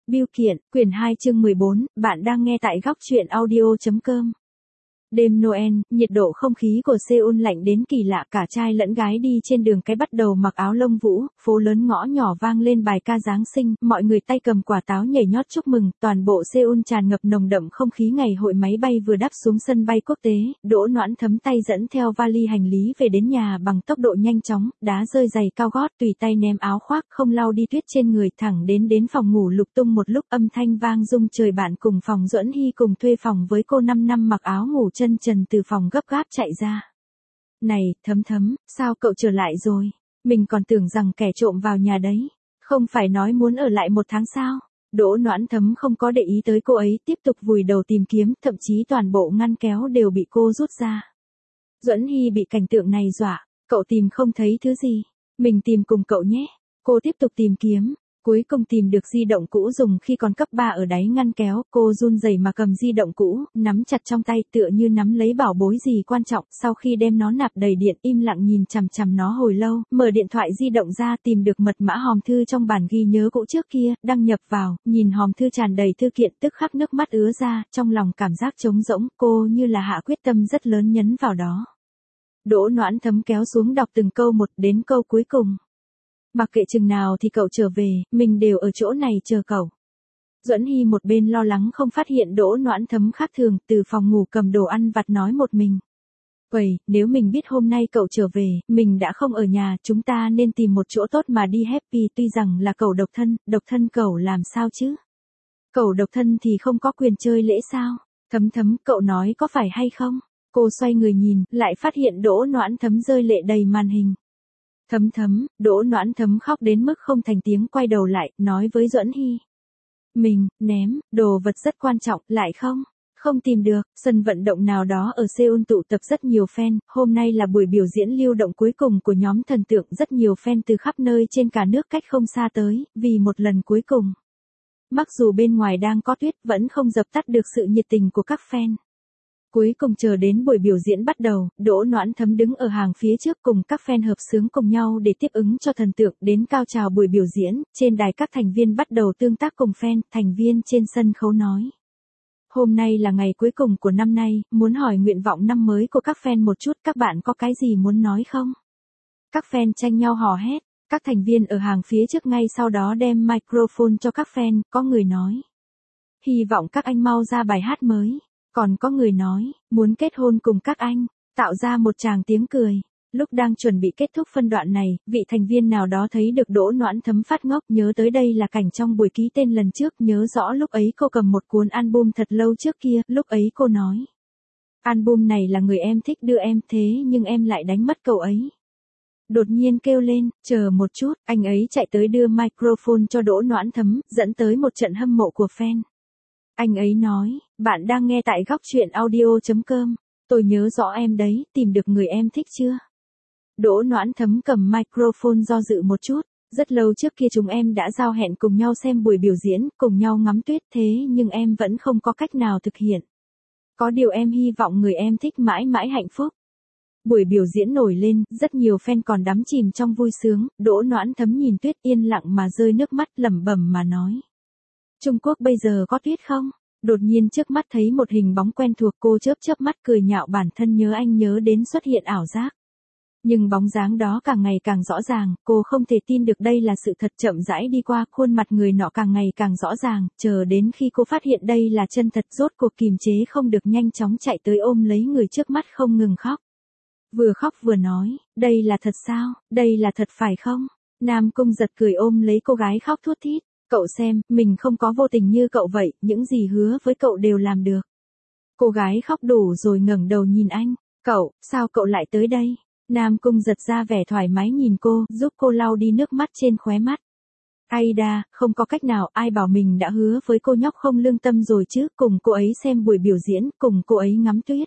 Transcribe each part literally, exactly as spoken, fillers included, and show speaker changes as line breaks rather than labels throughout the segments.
Bưu kiện, quyển hai chương mười bốn, bạn đang nghe tại góc truyện audio chấm com. Đêm Noel, nhiệt độ không khí của Seoul lạnh đến kỳ lạ, cả trai lẫn gái đi trên đường cái bắt đầu mặc áo lông vũ, phố lớn ngõ nhỏ vang lên bài ca Giáng sinh, mọi người tay cầm quả táo nhảy nhót chúc mừng, toàn bộ Seoul tràn ngập nồng đậm không khí ngày hội. Máy bay vừa đáp xuống sân bay quốc tế, Đỗ Noãn Thấm tay dẫn theo vali hành lý về đến nhà bằng tốc độ nhanh chóng, đá rơi giày cao gót, tùy tay ném áo khoác không lau đi tuyết trên người, thẳng đến đến phòng ngủ lục tung một lúc, âm thanh vang rung trời. Bạn cùng phòng Duẫn Hy cùng thuê phòng với cô năm năm mặc áo ngủ chân trần từ phòng gấp gáp chạy ra. Này, Thấm Thấm, sao cậu trở lại rồi? Mình còn tưởng rằng kẻ trộm vào nhà đấy. Không phải nói muốn ở lại một tháng sao? Đỗ Noãn Thấm không có để ý tới cô ấy, tiếp tục vùi đầu tìm kiếm, thậm chí toàn bộ ngăn kéo đều bị cô rút ra. Duẫn Hy bị cảnh tượng này dọa, cậu tìm không thấy thứ gì. Mình tìm cùng cậu nhé. Cô tiếp tục tìm kiếm. Cuối cùng tìm được di động cũ dùng khi còn cấp ba ở đáy ngăn kéo, cô run rẩy mà cầm di động cũ, nắm chặt trong tay tựa như nắm lấy bảo bối gì quan trọng. Sau khi đem nó nạp đầy điện, im lặng nhìn chằm chằm nó hồi lâu, mở điện thoại di động ra, tìm được mật mã hòm thư trong bản ghi nhớ cũ trước kia, đăng nhập vào, nhìn hòm thư tràn đầy thư kiện, tức khắc nước mắt ứa ra, trong lòng cảm giác trống rỗng, cô như là hạ quyết tâm rất lớn nhấn vào đó. Đỗ Noãn Thấm kéo xuống đọc từng câu một, đến câu cuối cùng. Mặc kệ chừng nào thì cậu trở về, mình đều ở chỗ này chờ cậu. Duẫn Hy một bên lo lắng không phát hiện Đỗ Noãn Thấm khác thường, từ phòng ngủ cầm đồ ăn vặt nói một mình. Vậy, nếu mình biết hôm nay cậu trở về, mình đã không ở nhà, chúng ta nên tìm một chỗ tốt mà đi happy. Tuy rằng là cậu độc thân, độc thân cậu làm sao chứ? Cậu độc thân thì không có quyền chơi lễ sao? Thấm Thấm, cậu nói có phải hay không? Cô xoay người nhìn, lại phát hiện Đỗ Noãn Thấm rơi lệ đầy màn hình. Thấm Thấm, Đỗ Noãn Thấm khóc đến mức không thành tiếng, quay đầu lại, nói với Duẫn Hy. Mình, ném, đồ vật rất quan trọng, lại không, không tìm được. Sân vận động nào đó ở Seoul tụ tập rất nhiều fan, hôm nay là buổi biểu diễn lưu động cuối cùng của nhóm thần tượng, rất nhiều fan từ khắp nơi trên cả nước cách không xa tới, vì một lần cuối cùng. Mặc dù bên ngoài đang có tuyết, vẫn không dập tắt được sự nhiệt tình của các fan. Cuối cùng chờ đến buổi biểu diễn bắt đầu, Đỗ Noãn Thấm đứng ở hàng phía trước cùng các fan hợp xướng cùng nhau để tiếp ứng cho thần tượng. Đến cao trào buổi biểu diễn, trên đài các thành viên bắt đầu tương tác cùng fan, thành viên trên sân khấu nói. Hôm nay là ngày cuối cùng của năm nay, muốn hỏi nguyện vọng năm mới của các fan một chút, các bạn có cái gì muốn nói không? Các fan tranh nhau hò hét, các thành viên ở hàng phía trước ngay sau đó đem microphone cho các fan, có người nói. Hy vọng các anh mau ra bài hát mới. Còn có người nói, muốn kết hôn cùng các anh, tạo ra một tràng tiếng cười. Lúc đang chuẩn bị kết thúc phân đoạn này, vị thành viên nào đó thấy được Đỗ Noãn Thấm phát ngốc, nhớ tới đây là cảnh trong buổi ký tên lần trước, nhớ rõ lúc ấy cô cầm một cuốn album thật lâu trước kia, lúc ấy cô nói. Album này là người em thích đưa em, thế nhưng em lại đánh mất cậu ấy. Đột nhiên kêu lên, chờ một chút, anh ấy chạy tới đưa microphone cho Đỗ Noãn Thấm, dẫn tới một trận hâm mộ của fan. Anh ấy nói, bạn đang nghe tại góc truyện audio chấm com, tôi nhớ rõ em đấy, tìm được người em thích chưa? Đỗ Noãn Thấm cầm microphone do dự một chút, rất lâu trước kia chúng em đã giao hẹn cùng nhau xem buổi biểu diễn, cùng nhau ngắm tuyết, thế nhưng em vẫn không có cách nào thực hiện. Có điều em hy vọng người em thích mãi mãi hạnh phúc. Buổi biểu diễn nổi lên, rất nhiều fan còn đắm chìm trong vui sướng, Đỗ Noãn Thấm nhìn tuyết yên lặng mà rơi nước mắt, lẩm bẩm mà nói. Trung Quốc bây giờ có tuyết không? Đột nhiên trước mắt thấy một hình bóng quen thuộc, cô chớp chớp mắt cười nhạo bản thân nhớ anh nhớ đến xuất hiện ảo giác. Nhưng bóng dáng đó càng ngày càng rõ ràng, cô không thể tin được đây là sự thật. Chậm rãi đi qua, khuôn mặt người nọ càng ngày càng rõ ràng, chờ đến khi cô phát hiện đây là chân thật, rốt cuộc kìm chế không được nhanh chóng chạy tới ôm lấy người trước mắt không ngừng khóc. Vừa khóc vừa nói, đây là thật sao, đây là thật phải không? Nam Cung Giật cười ôm lấy cô gái khóc thút thít. Cậu xem, mình không có vô tình như cậu vậy, những gì hứa với cậu đều làm được. Cô gái khóc đủ rồi ngẩng đầu nhìn anh, cậu, sao cậu lại tới đây? Nam Cung Giật ra vẻ thoải mái nhìn cô, giúp cô lau đi nước mắt trên khóe mắt. Aida, không có cách nào, ai bảo mình đã hứa với cô nhóc không lương tâm rồi chứ, cùng cô ấy xem buổi biểu diễn, cùng cô ấy ngắm tuyết.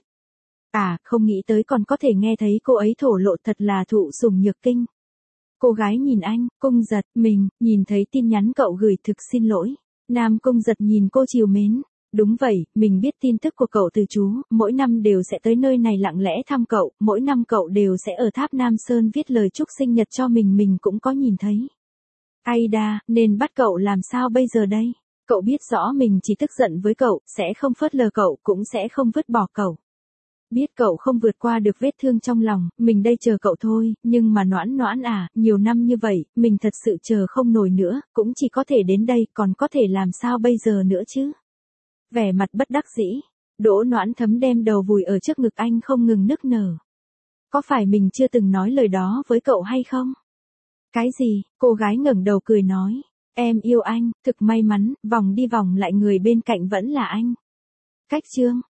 À, không nghĩ tới còn có thể nghe thấy cô ấy thổ lộ, thật là thụ sủng nhược kinh. Cô gái nhìn anh, Cung Giật, mình, nhìn thấy tin nhắn cậu gửi, thực xin lỗi. Nam Cung Giật nhìn cô trìu mến. Đúng vậy, mình biết tin tức của cậu từ chú, mỗi năm đều sẽ tới nơi này lặng lẽ thăm cậu, mỗi năm cậu đều sẽ ở tháp Nam Sơn viết lời chúc sinh nhật cho mình, mình cũng có nhìn thấy. Aida, nên bắt cậu làm sao bây giờ đây? Cậu biết rõ mình chỉ tức giận với cậu, sẽ không phớt lờ cậu, cũng sẽ không vứt bỏ cậu. Biết cậu không vượt qua được vết thương trong lòng, mình đây chờ cậu thôi, nhưng mà Noãn Noãn à, nhiều năm như vậy, mình thật sự chờ không nổi nữa, cũng chỉ có thể đến đây, còn có thể làm sao bây giờ nữa chứ? Vẻ mặt bất đắc dĩ, Đỗ Noãn Thấm đem đầu vùi ở trước ngực anh không ngừng nức nở. Có phải mình chưa từng nói lời đó với cậu hay không? Cái gì? Cô gái ngẩng đầu cười nói. Em yêu anh, thực may mắn, vòng đi vòng lại người bên cạnh vẫn là anh. Cách chương